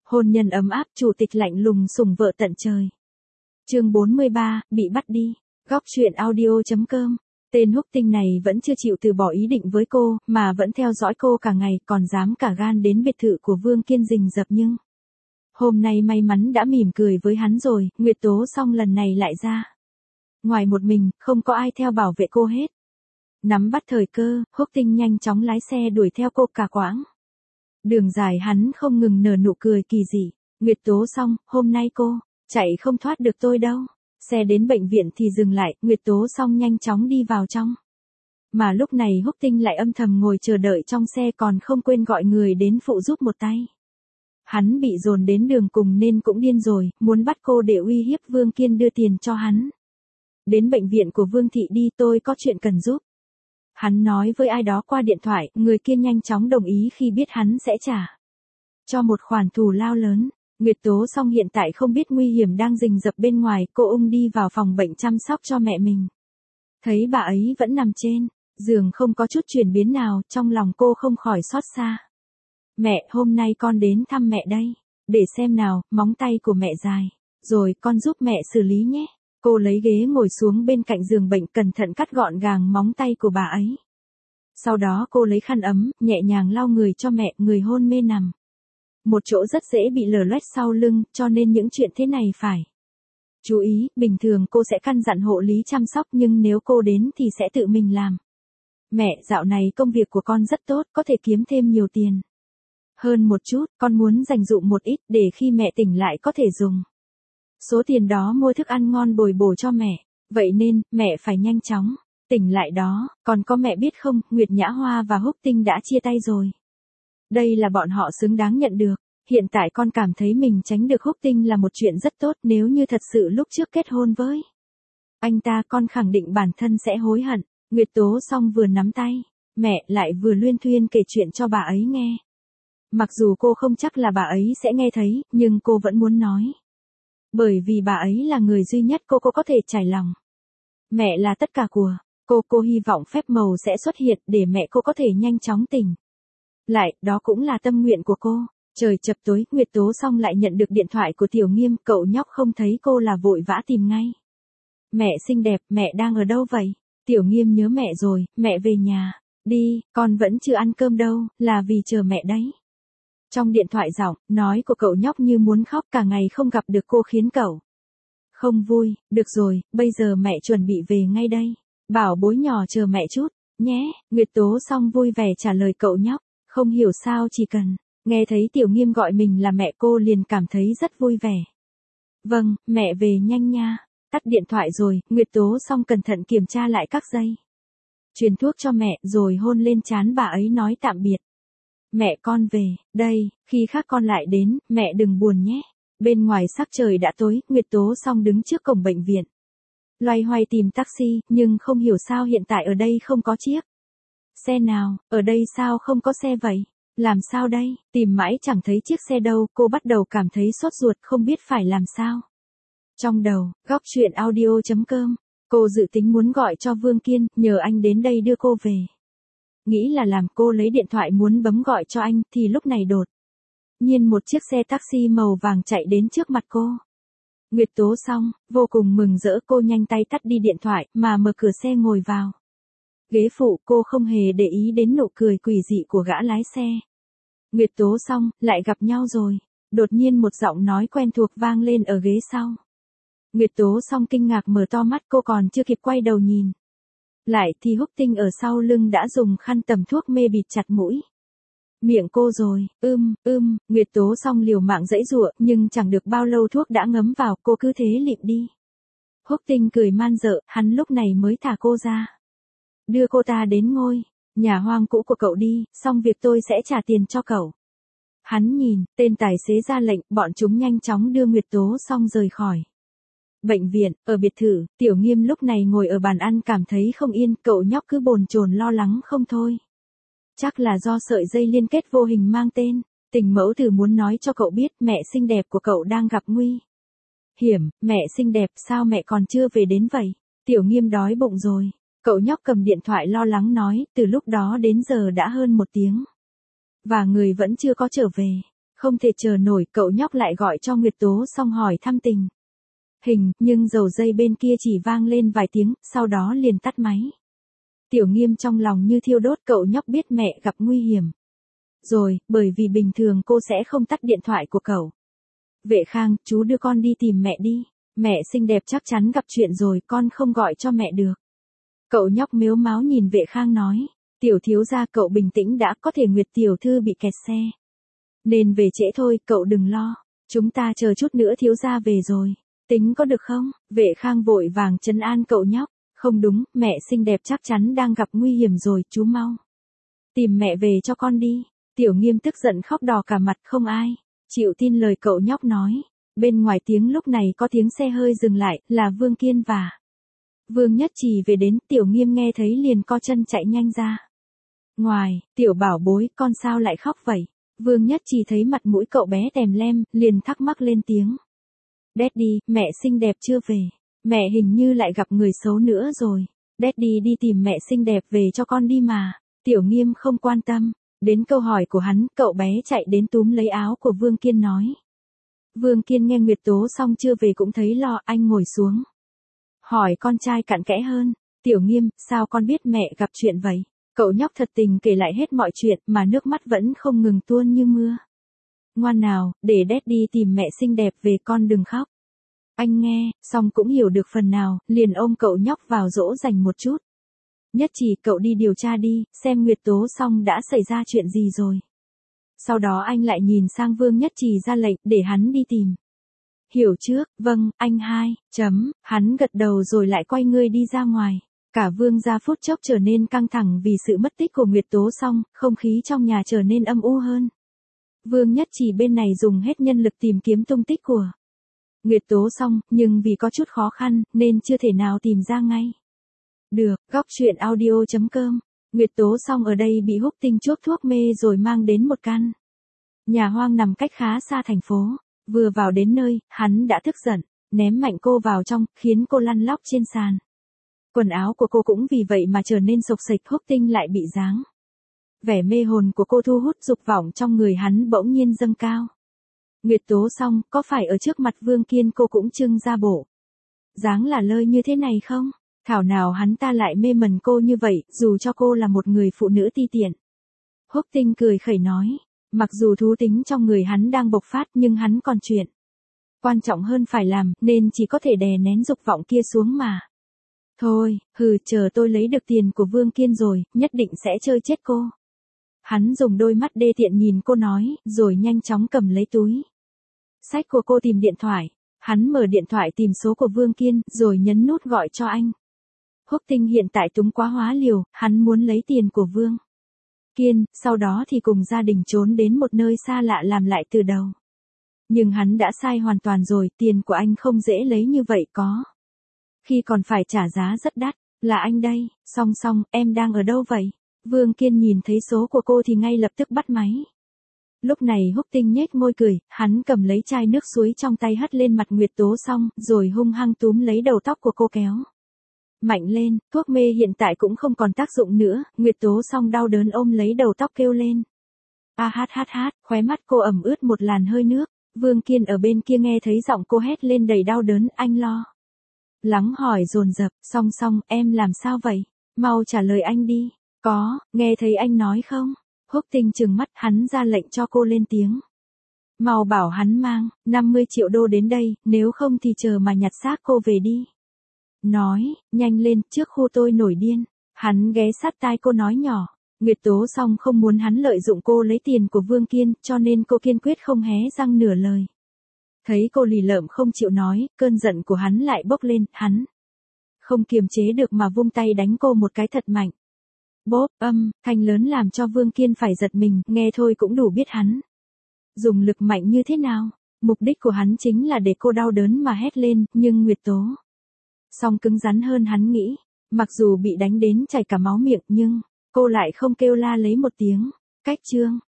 Hôn nhân ấm áp, chủ tịch lạnh lùng sủng vợ tận trời. Chương 43, bị bắt đi. Góc truyện audio.com. Tên húc tinh này vẫn chưa chịu từ bỏ ý định với cô, mà vẫn theo dõi cô cả ngày, còn dám cả gan đến biệt thự của Vương Kiên rình rập nhưng... Hôm nay may mắn đã mỉm cười với hắn rồi, Nguyệt Tố xong lần này lại ra. Ngoài một mình, không có ai theo bảo vệ cô hết. Nắm bắt thời cơ, húc tinh nhanh chóng lái xe đuổi theo cô cả quãng. Đường dài hắn không ngừng nở nụ cười kỳ dị. Nguyệt Tố xong, hôm nay cô, chạy không thoát được tôi đâu. Xe đến bệnh viện thì dừng lại, Nguyệt Tố xong nhanh chóng đi vào trong. Mà lúc này húc tinh lại âm thầm ngồi chờ đợi trong xe còn không quên gọi người đến phụ giúp một tay. Hắn bị dồn đến đường cùng nên cũng điên rồi, muốn bắt cô để uy hiếp Vương Kiên đưa tiền cho hắn. Đến bệnh viện của Vương Thị đi, tôi có chuyện cần giúp. Hắn nói với ai đó qua điện thoại, người kia nhanh chóng đồng ý khi biết hắn sẽ trả cho một khoản thù lao lớn. Nguyệt Tố xong hiện tại không biết nguy hiểm đang rình rập bên ngoài, cô ung đi vào phòng bệnh chăm sóc cho mẹ mình. Thấy bà ấy vẫn nằm trên giường không có chút chuyển biến nào, trong lòng cô không khỏi xót xa. Mẹ, hôm nay con đến thăm mẹ đây. Để xem nào, móng tay của mẹ dài. Rồi, con giúp mẹ xử lý nhé. Cô lấy ghế ngồi xuống bên cạnh giường bệnh, cẩn thận cắt gọn gàng móng tay của bà ấy. Sau đó cô lấy khăn ấm, nhẹ nhàng lau người cho mẹ, người hôn mê nằm. Một chỗ rất dễ bị lở loét sau lưng, cho nên những chuyện thế này phải chú ý. Bình thường cô sẽ căn dặn hộ lý chăm sóc, nhưng nếu cô đến thì sẽ tự mình làm. Mẹ, dạo này công việc của con rất tốt, có thể kiếm thêm nhiều tiền hơn một chút, con muốn dành dụm một ít để khi mẹ tỉnh lại có thể dùng số tiền đó mua thức ăn ngon bồi bổ cho mẹ. Vậy nên, mẹ phải nhanh chóng tỉnh lại đó. Còn có mẹ biết không, Nguyệt Nhã Hoa và Húc Tinh đã chia tay rồi. Đây là bọn họ xứng đáng nhận được. Hiện tại con cảm thấy mình tránh được Húc Tinh là một chuyện rất tốt, nếu như thật sự lúc trước kết hôn với anh ta, con khẳng định bản thân sẽ hối hận. Nguyệt Tố xong vừa nắm tay mẹ lại vừa luyên thuyên kể chuyện cho bà ấy nghe. Mặc dù cô không chắc là bà ấy sẽ nghe thấy, nhưng cô vẫn muốn nói. Bởi vì bà ấy là người duy nhất cô có thể trải lòng. Mẹ là tất cả của cô hy vọng phép màu sẽ xuất hiện để mẹ cô có thể nhanh chóng tỉnh lại, đó cũng là tâm nguyện của cô. Trời chập tối, Nguyệt Tố xong lại nhận được điện thoại của Tiểu Nghiêm, cậu nhóc không thấy cô là vội vã tìm ngay. Mẹ xinh đẹp, mẹ đang ở đâu vậy? Tiểu Nghiêm nhớ mẹ rồi, mẹ về nhà đi, con vẫn chưa ăn cơm đâu, là vì chờ mẹ đấy. Trong điện thoại giọng nói của cậu nhóc như muốn khóc, cả ngày không gặp được cô khiến cậu không vui. Được rồi, bây giờ mẹ chuẩn bị về ngay đây. Bảo bối nhỏ chờ mẹ chút nhé. Nguyệt Tố xong vui vẻ trả lời cậu nhóc. Không hiểu sao chỉ cần nghe thấy Tiểu Nghiêm gọi mình là mẹ, cô liền cảm thấy rất vui vẻ. Vâng, mẹ về nhanh nha. Tắt điện thoại rồi, Nguyệt Tố xong cẩn thận kiểm tra lại các dây truyền thuốc cho mẹ, rồi hôn lên trán bà ấy nói tạm biệt. Mẹ con về đây, khi khác con lại đến, mẹ đừng buồn nhé. Bên ngoài sắc trời đã tối, Nguyệt Tố xong đứng trước cổng bệnh viện. Loay hoay tìm taxi, nhưng không hiểu sao hiện tại ở đây không có chiếc xe nào. Ở đây sao không có xe vậy? Làm sao đây? Tìm mãi chẳng thấy chiếc xe đâu, cô bắt đầu cảm thấy sốt ruột, không biết phải làm sao. Trong đầu, góc truyện audio.com, cô dự tính muốn gọi cho Vương Kiên, nhờ anh đến đây đưa cô về. Nghĩ là làm, cô lấy điện thoại muốn bấm gọi cho anh, thì lúc này đột nhiên một chiếc xe taxi màu vàng chạy đến trước mặt cô. Nguyệt Tố xong, vô cùng mừng rỡ, cô nhanh tay tắt đi điện thoại, mà mở cửa xe ngồi vào ghế phụ. Cô không hề để ý đến nụ cười quỷ dị của gã lái xe. Nguyệt Tố xong, lại gặp nhau rồi. Đột nhiên một giọng nói quen thuộc vang lên ở ghế sau. Nguyệt Tố xong kinh ngạc mở to mắt, cô còn chưa kịp quay đầu nhìn lại thì Húc Tinh ở sau lưng đã dùng khăn tầm thuốc mê bịt chặt mũi miệng cô rồi. Nguyệt Tố xong liều mạng giãy giụa, nhưng chẳng được bao lâu thuốc đã ngấm vào, cô cứ thế lịm đi. Húc Tinh cười man dợ, hắn lúc này mới thả cô ra. Đưa cô ta đến ngôi nhà hoang cũ của cậu đi, xong việc tôi sẽ trả tiền cho cậu. Hắn nhìn tên tài xế ra lệnh, bọn chúng nhanh chóng đưa Nguyệt Tố xong rời khỏi bệnh viện. Ở biệt thự, Tiểu Nghiêm lúc này ngồi ở bàn ăn cảm thấy không yên, cậu nhóc cứ bồn chồn lo lắng không thôi. Chắc là do sợi dây liên kết vô hình mang tên Tình Mẫu Tử muốn nói cho cậu biết mẹ xinh đẹp của cậu đang gặp nguy hiểm. Mẹ xinh đẹp, sao mẹ còn chưa về đến vậy? Tiểu Nghiêm đói bụng rồi. Cậu nhóc cầm điện thoại lo lắng nói, từ lúc đó đến giờ đã hơn 1 tiếng. Và người vẫn chưa có trở về. Không thể chờ nổi, cậu nhóc lại gọi cho Nguyệt Tố xong hỏi thăm tình hình, nhưng dầu dây bên kia chỉ vang lên vài tiếng, sau đó liền tắt máy. Tiểu Nghiêm trong lòng như thiêu đốt, cậu nhóc biết mẹ gặp nguy hiểm rồi, bởi vì bình thường cô sẽ không tắt điện thoại của cậu. Vệ Khang, chú đưa con đi tìm mẹ đi. Mẹ xinh đẹp chắc chắn gặp chuyện rồi, con không gọi cho mẹ được. Cậu nhóc mếu máo nhìn Vệ Khang nói. Tiểu thiếu gia, cậu bình tĩnh đã, có thể Nguyệt tiểu thư bị kẹt xe nên về trễ thôi, cậu đừng lo. Chúng ta chờ chút nữa thiếu gia về rồi. Tính có được không? Vệ Khang vội vàng trấn an cậu nhóc. Không đúng, mẹ xinh đẹp chắc chắn đang gặp nguy hiểm rồi, chú mau tìm mẹ về cho con đi. Tiểu Nghiêm tức giận khóc đỏ cả mặt, không ai chịu tin lời cậu nhóc nói. Bên ngoài tiếng lúc này có tiếng xe hơi dừng lại, là Vương Kiên và Vương Nhất Trì về đến. Tiểu Nghiêm nghe thấy liền co chân chạy nhanh ra ngoài. Tiểu bảo bối, con sao lại khóc vậy? Vương Nhất Trì thấy mặt mũi cậu bé tèm lem, liền thắc mắc lên tiếng. Daddy, mẹ xinh đẹp chưa về. Mẹ hình như lại gặp người xấu nữa rồi. Daddy đi tìm mẹ xinh đẹp về cho con đi mà. Tiểu Nghiêm không quan tâm đến câu hỏi của hắn, cậu bé chạy đến túm lấy áo của Vương Kiên nói. Vương Kiên nghe Nguyệt Tố xong chưa về cũng thấy lo, anh ngồi xuống hỏi con trai cặn kẽ hơn. Tiểu Nghiêm, sao con biết mẹ gặp chuyện vậy? Cậu nhóc thật tình kể lại hết mọi chuyện mà nước mắt vẫn không ngừng tuôn như mưa. Ngoan nào, để Daddy tìm mẹ xinh đẹp về, con đừng khóc. Anh nghe, xong cũng hiểu được phần nào, liền ôm cậu nhóc vào dỗ dành một chút. Nhất Trì, cậu đi điều tra đi, xem Nguyệt Tố xong đã xảy ra chuyện gì rồi. Sau đó anh lại nhìn sang Vương Nhất Trì ra lệnh, để hắn đi tìm. Hiểu trước, vâng, anh hai, hắn gật đầu rồi lại quay người đi ra ngoài. Cả Vương gia phút chốc trở nên căng thẳng vì sự mất tích của Nguyệt Tố xong, không khí trong nhà trở nên âm u hơn. Vương Nhất Trì bên này dùng hết nhân lực tìm kiếm tung tích của Nguyệt Tố xong, nhưng vì có chút khó khăn, nên chưa thể nào tìm ra ngay. Được, góc truyện audio.com. Nguyệt Tố xong ở đây bị Húc Tinh chuốc thuốc mê rồi mang đến một căn nhà hoang nằm cách khá xa thành phố. Vừa vào đến nơi, hắn đã tức giận, ném mạnh cô vào trong, khiến cô lăn lóc trên sàn. Quần áo của cô cũng vì vậy mà trở nên xộc xệch. Húc Tinh lại bị dáng vẻ mê hồn của cô thu hút, dục vọng trong người hắn bỗng nhiên dâng cao. Nguyệt Tố xong, có phải ở trước mặt Vương Kiên cô cũng trưng ra bộ dáng là lơi như thế này không? Thảo nào hắn ta lại mê mẩn cô như vậy, dù cho cô là một người phụ nữ ti tiện. Húc Tinh cười khẩy nói, mặc dù thú tính trong người hắn đang bộc phát nhưng hắn còn chuyện quan trọng hơn phải làm, nên chỉ có thể đè nén dục vọng kia xuống mà. Thôi, chờ tôi lấy được tiền của Vương Kiên rồi, nhất định sẽ chơi chết cô. Hắn dùng đôi mắt đê tiện nhìn cô nói, rồi nhanh chóng cầm lấy túi xách của cô tìm điện thoại. Hắn mở điện thoại tìm số của Vương Kiên, rồi nhấn nút gọi cho anh. Húc Tinh hiện tại túng quá hóa liều, hắn muốn lấy tiền của Vương Kiên, sau đó thì cùng gia đình trốn đến một nơi xa lạ làm lại từ đầu. Nhưng hắn đã sai hoàn toàn rồi, tiền của anh không dễ lấy như vậy, có khi còn phải trả giá rất đắt. Là anh đây, song, em đang ở đâu vậy? Vương Kiên nhìn thấy số của cô thì ngay lập tức bắt máy. Lúc này Húc Tinh nhếch môi cười, hắn cầm lấy chai nước suối trong tay hất lên mặt Nguyệt Tố xong, rồi hung hăng túm lấy đầu tóc của cô kéo mạnh lên. Thuốc mê hiện tại cũng không còn tác dụng nữa. Nguyệt Tố xong đau đớn ôm lấy đầu tóc kêu lên. Khóe mắt cô ẩm ướt một làn hơi nước. Vương Kiên ở bên kia nghe thấy giọng cô hét lên đầy đau đớn, anh lo lắng hỏi dồn dập, song, em làm sao vậy? Mau trả lời anh đi. Có, nghe thấy anh nói không? Húc Tinh trừng mắt, hắn ra lệnh cho cô lên tiếng. Mau bảo hắn mang 50 triệu đô đến đây, nếu không thì chờ mà nhặt xác cô về đi. Nói, nhanh lên, trước khu tôi nổi điên. Hắn ghé sát tai cô nói nhỏ. Nguyệt Tố xong không muốn hắn lợi dụng cô lấy tiền của Vương Kiên, cho nên cô kiên quyết không hé răng nửa lời. Thấy cô lì lợm không chịu nói, cơn giận của hắn lại bốc lên, hắn không kiềm chế được mà vung tay đánh cô một cái thật mạnh. Bốp, thanh lớn làm cho Vương Kiên phải giật mình, nghe thôi cũng đủ biết hắn dùng lực mạnh như thế nào. Mục đích của hắn chính là để cô đau đớn mà hét lên, nhưng Nguyệt Tố xong cứng rắn hơn hắn nghĩ. Mặc dù bị đánh đến chảy cả máu miệng nhưng cô lại không kêu la lấy một tiếng. Cách chương